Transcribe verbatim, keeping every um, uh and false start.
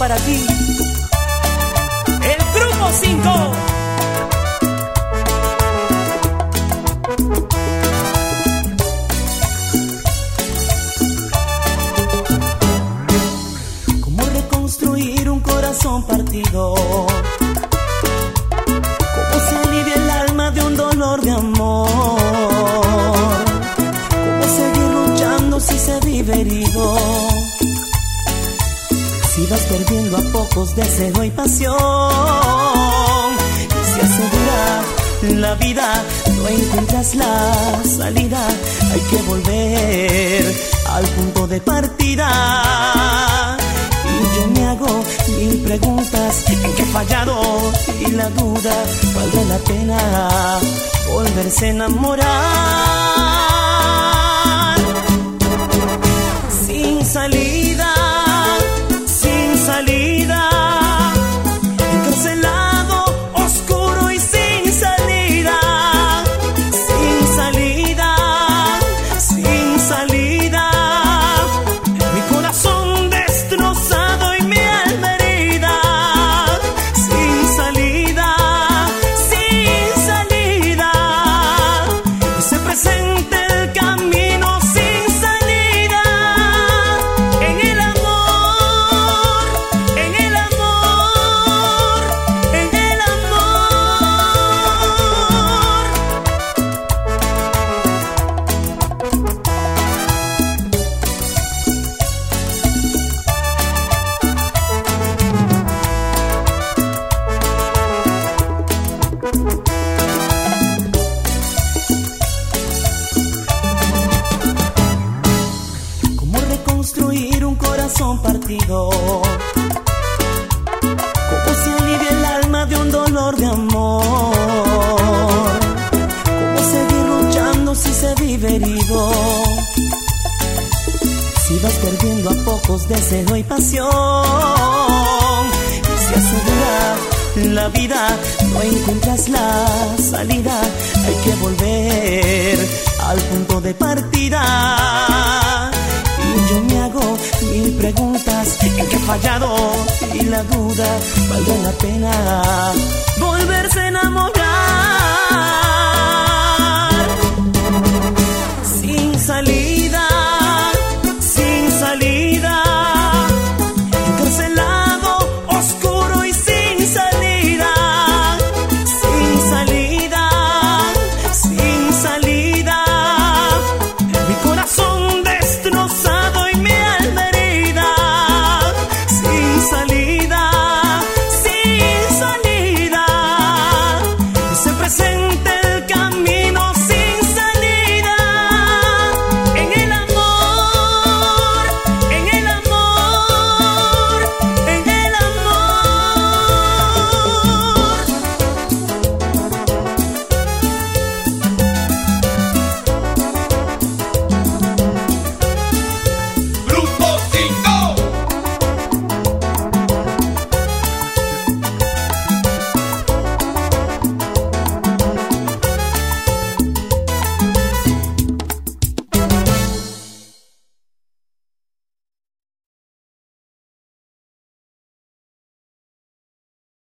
para ti, el Grupo cinco. ¿Cómo reconstruir un corazón partido? ¿Cómo se alivia el alma de un dolor de amor? ¿Cómo seguir luchando si se vive herido? Si vas perdiendo a pocos deseo y pasión, y si asegurar la vida no encuentras la salida, hay que volver al punto de partida. Y yo me hago mil preguntas, ¿en qué he fallado? Y la duda, ¿valdrá la pena volverse a enamorar? Sin salida, salida, encarcelado, oscuro y sin salida, sin salida, sin salida, mi corazón destrozado y mi alma herida, sin salida, sin salida, y se presenta el camino sin salida, en el amor. ¿Cómo reconstruir un corazón partido? ¿Cómo se alivia el alma de un dolor de amor? ¿Cómo seguir luchando si se vive herido? Si vas perdiendo a pocos deseo y pasión, y si asegurar la vida no encuentras la salida, hay que volver al punto de partida. Y yo me hago mil preguntas, ¿en qué he fallado? Y la duda, ¿valdrá la pena